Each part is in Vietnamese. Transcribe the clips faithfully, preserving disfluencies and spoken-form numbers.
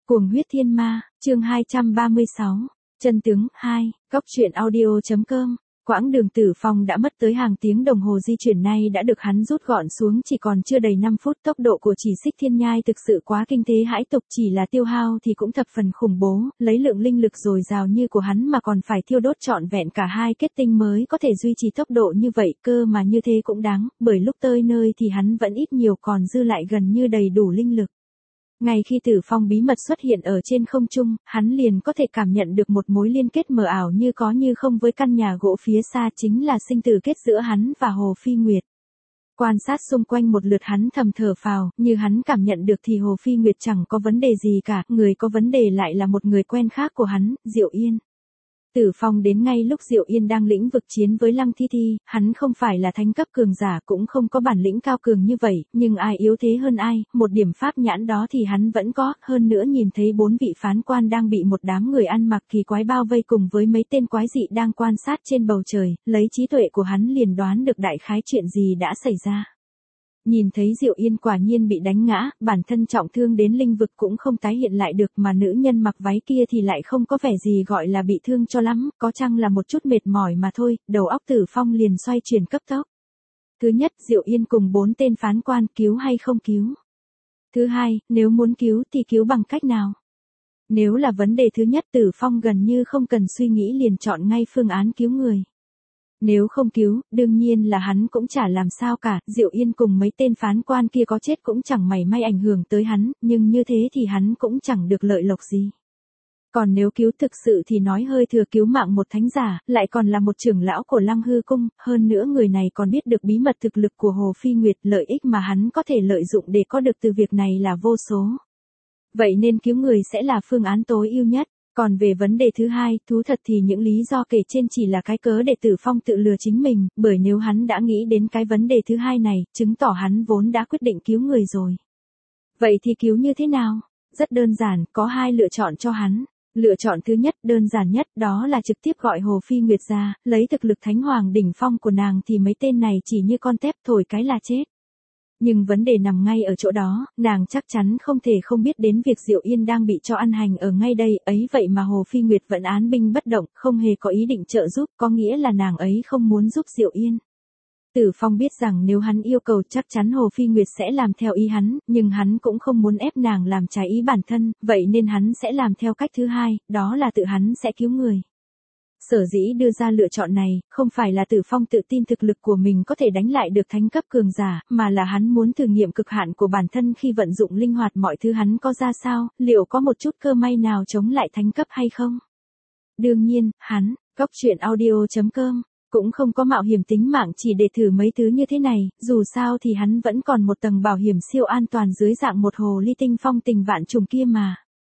Cuồng huyết thiên ma, chương hai trăm ba mươi sáu, chân tướng, hai, góc truyện audio.com. Quãng đường Tử Phong đã mất tới hàng tiếng đồng hồ di chuyển nay đã được hắn rút gọn xuống chỉ còn chưa đầy năm phút. Tốc độ của Chỉ Xích Thiên Nhai thực sự quá kinh thế hãi tục, chỉ là tiêu hao thì cũng thập phần khủng bố, lấy lượng linh lực dồi dào như của hắn mà còn phải thiêu đốt trọn vẹn cả hai kết tinh mới có thể duy trì tốc độ như vậy, cơ mà như thế cũng đáng, bởi lúc tới nơi thì hắn vẫn ít nhiều còn dư lại gần như đầy đủ linh lực. Ngay khi Tử Phong bí mật xuất hiện ở trên không trung, hắn liền có thể cảm nhận được một mối liên kết mờ ảo như có như không với căn nhà gỗ phía xa, chính là sinh tử kết giữa hắn và Hồ Phi Nguyệt. Quan sát xung quanh một lượt, hắn thầm thở phào, như hắn cảm nhận được thì Hồ Phi Nguyệt chẳng có vấn đề gì cả, người có vấn đề lại là một người quen khác của hắn, Diệu Yên. Tử Phong đến ngay lúc Diệu Yên đang lĩnh vực chiến với Lăng Thi Thi, hắn không phải là thánh cấp cường giả, cũng không có bản lĩnh cao cường như vậy, nhưng ai yếu thế hơn ai, một điểm pháp nhãn đó thì hắn vẫn có, hơn nữa nhìn thấy bốn vị phán quan đang bị một đám người ăn mặc kỳ quái bao vây cùng với mấy tên quái dị đang quan sát trên bầu trời, lấy trí tuệ của hắn liền đoán được đại khái chuyện gì đã xảy ra. Nhìn thấy Diệu Yên quả nhiên bị đánh ngã, bản thân trọng thương đến linh vực cũng không tái hiện lại được, mà nữ nhân mặc váy kia thì lại không có vẻ gì gọi là bị thương cho lắm, có chăng là một chút mệt mỏi mà thôi. Đầu óc Tử Phong liền xoay chuyển cấp tốc. Thứ nhất, Diệu Yên cùng bốn tên phán quan, cứu hay không cứu? Thứ hai, nếu muốn cứu thì cứu bằng cách nào? Nếu là vấn đề thứ nhất, Tử Phong gần như không cần suy nghĩ liền chọn ngay phương án cứu người. Nếu không cứu, đương nhiên là hắn cũng chả làm sao cả, Diệu Yên cùng mấy tên phán quan kia có chết cũng chẳng mảy may ảnh hưởng tới hắn, nhưng như thế thì hắn cũng chẳng được lợi lộc gì. Còn nếu cứu thực sự thì nói hơi thừa, cứu mạng một thánh giả, lại còn là một trưởng lão của Lăng Hư Cung, hơn nữa người này còn biết được bí mật thực lực của Hồ Phi Nguyệt, lợi ích mà hắn có thể lợi dụng để có được từ việc này là vô số. Vậy nên cứu người sẽ là phương án tối ưu nhất. Còn về vấn đề thứ hai, thú thật thì những lý do kể trên chỉ là cái cớ để Tử Phong tự lừa chính mình, bởi nếu hắn đã nghĩ đến cái vấn đề thứ hai này, chứng tỏ hắn vốn đã quyết định cứu người rồi. Vậy thì cứu như thế nào? Rất đơn giản, có hai lựa chọn cho hắn. Lựa chọn thứ nhất, đơn giản nhất, đó là trực tiếp gọi Hồ Phi Nguyệt ra, lấy thực lực Thánh Hoàng đỉnh phong của nàng thì mấy tên này chỉ như con tép thổi cái là chết. Nhưng vấn đề nằm ngay ở chỗ đó, nàng chắc chắn không thể không biết đến việc Diệu Yên đang bị cho ăn hành ở ngay đây, ấy vậy mà Hồ Phi Nguyệt vẫn án binh bất động, không hề có ý định trợ giúp, có nghĩa là nàng ấy không muốn giúp Diệu Yên. Tử Phong biết rằng nếu hắn yêu cầu chắc chắn Hồ Phi Nguyệt sẽ làm theo ý hắn, nhưng hắn cũng không muốn ép nàng làm trái ý bản thân, vậy nên hắn sẽ làm theo cách thứ hai, đó là tự hắn sẽ cứu người. Sở dĩ đưa ra lựa chọn này, không phải là Tử Phong tự tin thực lực của mình có thể đánh lại được thánh cấp cường giả, mà là hắn muốn thử nghiệm cực hạn của bản thân khi vận dụng linh hoạt mọi thứ hắn có ra sao, liệu có một chút cơ may nào chống lại thánh cấp hay không? Đương nhiên, hắn, góc truyện audio.com, cũng không có mạo hiểm tính mạng chỉ để thử mấy thứ như thế này, dù sao thì hắn vẫn còn một tầng bảo hiểm siêu an toàn dưới dạng một hồ ly tinh phong tình vạn trùng kia mà.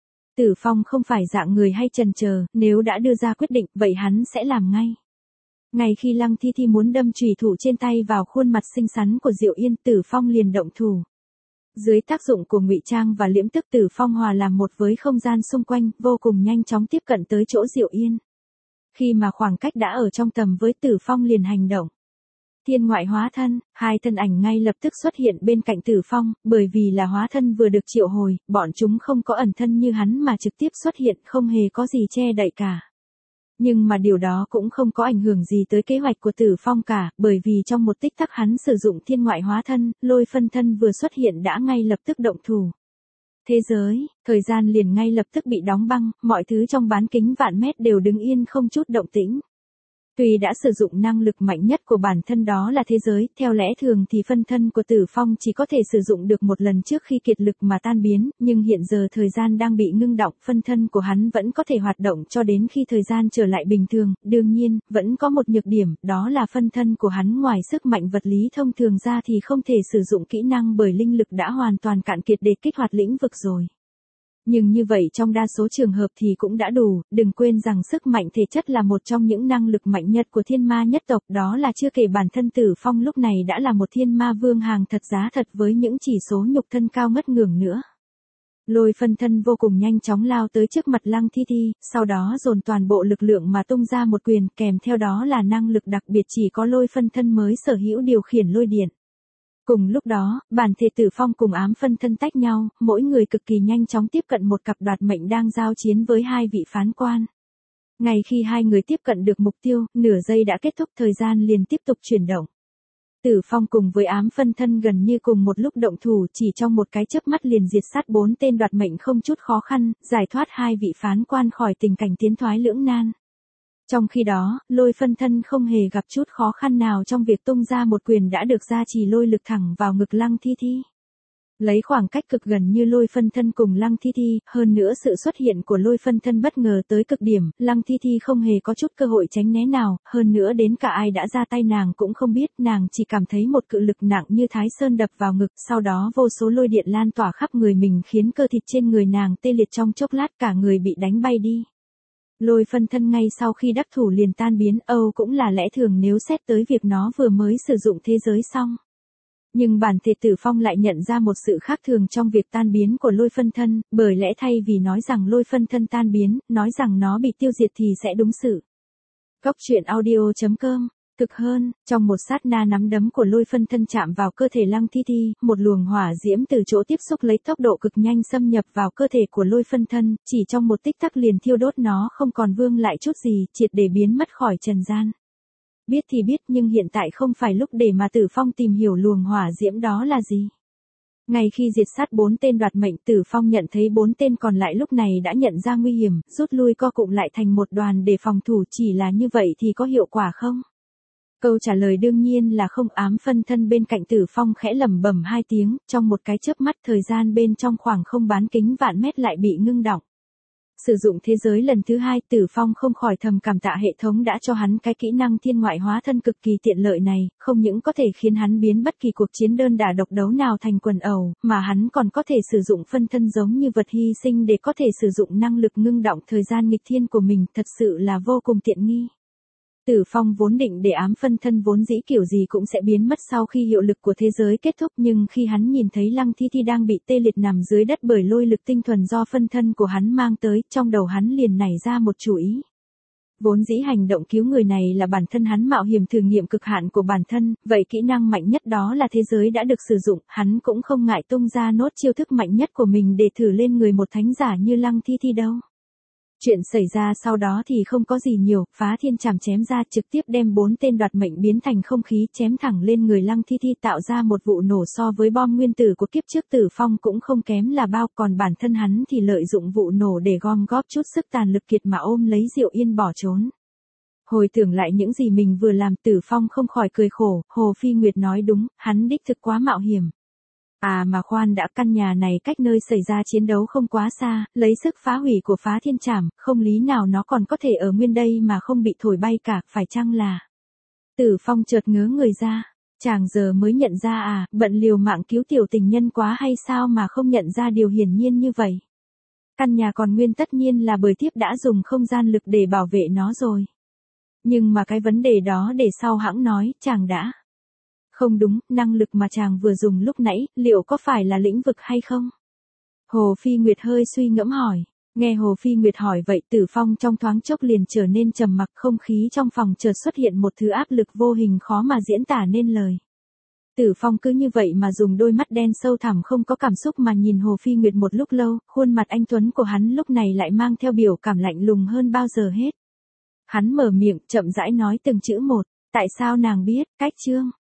Tử Phong không phải dạng người hay chần chờ, nếu đã đưa ra quyết định, vậy hắn sẽ làm ngay. Ngay khi Lăng Thi Thi muốn đâm chùy thủ trên tay vào khuôn mặt xinh xắn của Diệu Yên, Tử Phong liền động thủ. Dưới tác dụng của ngụy trang và liễm tức, Tử Phong hòa làm một với không gian xung quanh, vô cùng nhanh chóng tiếp cận tới chỗ Diệu Yên. Khi mà khoảng cách đã ở trong tầm với, Tử Phong liền hành động. Thiên ngoại hóa thân, hai thân ảnh ngay lập tức xuất hiện bên cạnh Tử Phong, bởi vì là hóa thân vừa được triệu hồi, bọn chúng không có ẩn thân như hắn mà trực tiếp xuất hiện, không hề có gì che đậy cả. Nhưng mà điều đó cũng không có ảnh hưởng gì tới kế hoạch của Tử Phong cả, bởi vì trong một tích tắc hắn sử dụng thiên ngoại hóa thân, lôi phân thân vừa xuất hiện đã ngay lập tức động thủ. Thế giới, thời gian liền ngay lập tức bị đóng băng, mọi thứ trong bán kính vạn mét đều đứng yên không chút động tĩnh. Tuy đã sử dụng năng lực mạnh nhất của bản thân đó là thế giới, theo lẽ thường thì phân thân của Tử Phong chỉ có thể sử dụng được một lần trước khi kiệt lực mà tan biến, nhưng hiện giờ thời gian đang bị ngưng đọng, phân thân của hắn vẫn có thể hoạt động cho đến khi thời gian trở lại bình thường, đương nhiên, vẫn có một nhược điểm, đó là phân thân của hắn ngoài sức mạnh vật lý thông thường ra thì không thể sử dụng kỹ năng bởi linh lực đã hoàn toàn cạn kiệt để kích hoạt lĩnh vực rồi. Nhưng như vậy trong đa số trường hợp thì cũng đã đủ, đừng quên rằng sức mạnh thể chất là một trong những năng lực mạnh nhất của thiên ma nhất tộc, đó là chưa kể bản thân Tử Phong lúc này đã là một thiên ma vương hàng thật giá thật với những chỉ số nhục thân cao ngất ngưởng nữa. Lôi phân thân vô cùng nhanh chóng lao tới trước mặt Lăng Thi Thi, sau đó dồn toàn bộ lực lượng mà tung ra một quyền, kèm theo đó là năng lực đặc biệt chỉ có lôi phân thân mới sở hữu điều khiển lôi điện. Cùng lúc đó, bản thể Tử Phong cùng ám phân thân tách nhau, mỗi người cực kỳ nhanh chóng tiếp cận một cặp đoạt mệnh đang giao chiến với hai vị phán quan. Ngay khi hai người tiếp cận được mục tiêu, nửa giây đã kết thúc, thời gian liền tiếp tục chuyển động. Tử Phong cùng với ám phân thân gần như cùng một lúc động thủ, chỉ trong một cái chớp mắt liền diệt sát bốn tên đoạt mệnh không chút khó khăn, giải thoát hai vị phán quan khỏi tình cảnh tiến thoái lưỡng nan. Trong khi đó, Lôi phân thân không hề gặp chút khó khăn nào trong việc tung ra một quyền đã được gia trì lôi lực thẳng vào ngực Lăng Thi Thi. Lấy khoảng cách cực gần như Lôi phân thân cùng Lăng Thi Thi, hơn nữa sự xuất hiện của Lôi phân thân bất ngờ tới cực điểm, Lăng Thi Thi không hề có chút cơ hội tránh né nào, hơn nữa đến cả ai đã ra tay nàng cũng không biết, nàng chỉ cảm thấy một cự lực nặng như Thái Sơn đập vào ngực, sau đó vô số lôi điện lan tỏa khắp người mình khiến cơ thịt trên người nàng tê liệt trong chốc lát, cả người bị đánh bay đi. Lôi phân thân ngay sau khi đắc thủ liền tan biến, Âu cũng là lẽ thường nếu xét tới việc nó vừa mới sử dụng thế giới xong. Nhưng bản thể Tử Phong lại nhận ra một sự khác thường trong việc tan biến của lôi phân thân, bởi lẽ thay vì nói rằng lôi phân thân tan biến, nói rằng nó bị tiêu diệt thì sẽ đúng sự. Góc truyện audio chấm com. Thực hơn, trong một sát na nắm đấm của lôi phân thân chạm vào cơ thể Lăng Thi Thi, một luồng hỏa diễm từ chỗ tiếp xúc lấy tốc độ cực nhanh xâm nhập vào cơ thể của lôi phân thân, chỉ trong một tích tắc liền thiêu đốt nó không còn vương lại chút gì, triệt để biến mất khỏi trần gian. Biết thì biết nhưng hiện tại không phải lúc để mà Tử Phong tìm hiểu luồng hỏa diễm đó là gì. Ngay khi diệt sát bốn tên đoạt mệnh, Tử Phong nhận thấy bốn tên còn lại lúc này đã nhận ra nguy hiểm, rút lui co cụm lại thành một đoàn để phòng thủ, chỉ là như vậy thì có hiệu quả không? Câu trả lời đương nhiên là không. Ám phân thân bên cạnh Tử Phong khẽ lẩm bẩm hai tiếng, trong một cái chớp mắt thời gian bên trong khoảng không bán kính vạn mét lại bị ngưng đọng. Sử dụng thế giới lần thứ hai, Tử Phong không khỏi thầm cảm tạ hệ thống đã cho hắn cái kỹ năng thiên ngoại hóa thân cực kỳ tiện lợi này, không những có thể khiến hắn biến bất kỳ cuộc chiến đơn đả độc đấu nào thành quần ẩu, mà hắn còn có thể sử dụng phân thân giống như vật hy sinh để có thể sử dụng năng lực ngưng đọng thời gian nghịch thiên của mình, thật sự là vô cùng tiện nghi. Tử Phong vốn định để ám phân thân vốn dĩ kiểu gì cũng sẽ biến mất sau khi hiệu lực của thế giới kết thúc, nhưng khi hắn nhìn thấy Lăng Thi Thi đang bị tê liệt nằm dưới đất bởi lôi lực tinh thuần do phân thân của hắn mang tới, trong đầu hắn liền nảy ra một chủ ý. Vốn dĩ hành động cứu người này là bản thân hắn mạo hiểm thử nghiệm cực hạn của bản thân, vậy kỹ năng mạnh nhất đó là thế giới đã được sử dụng, hắn cũng không ngại tung ra nốt chiêu thức mạnh nhất của mình để thử lên người một thánh giả như Lăng Thi Thi đâu. Chuyện xảy ra sau đó thì không có gì nhiều, phá thiên chảm chém ra trực tiếp đem bốn tên đoạt mệnh biến thành không khí chém thẳng lên người Lăng Thi Thi, tạo ra một vụ nổ so với bom nguyên tử của kiếp trước Tử Phong cũng không kém là bao, còn bản thân hắn thì lợi dụng vụ nổ để gom góp chút sức tàn lực kiệt mà ôm lấy Diệu Yên bỏ trốn. Hồi tưởng lại những gì mình vừa làm, Tử Phong không khỏi cười khổ, Hồ Phi Nguyệt nói đúng, hắn đích thực quá mạo hiểm. À mà khoan đã, căn nhà này cách nơi xảy ra chiến đấu không quá xa, lấy sức phá hủy của phá thiên trảm, không lý nào nó còn có thể ở nguyên đây mà không bị thổi bay cả, phải chăng là... Tử Phong chợt ngớ người ra, chàng giờ mới nhận ra à, bận liều mạng cứu tiểu tình nhân quá hay sao mà không nhận ra điều hiển nhiên như vậy. Căn nhà còn nguyên tất nhiên là bởi thiếp đã dùng không gian lực để bảo vệ nó rồi. Nhưng mà cái vấn đề đó để sau hãng nói, chàng đã... Không đúng, năng lực mà chàng vừa dùng lúc nãy, liệu có phải là lĩnh vực hay không? Hồ Phi Nguyệt hơi suy ngẫm hỏi. Nghe Hồ Phi Nguyệt hỏi vậy, Tử Phong trong thoáng chốc liền trở nên trầm mặc, không khí trong phòng chợt xuất hiện một thứ áp lực vô hình khó mà diễn tả nên lời. Tử Phong cứ như vậy mà dùng đôi mắt đen sâu thẳm không có cảm xúc mà nhìn Hồ Phi Nguyệt một lúc lâu, khuôn mặt anh tuấn của hắn lúc này lại mang theo biểu cảm lạnh lùng hơn bao giờ hết. Hắn mở miệng, chậm rãi nói từng chữ một, tại sao nàng biết, cách chương.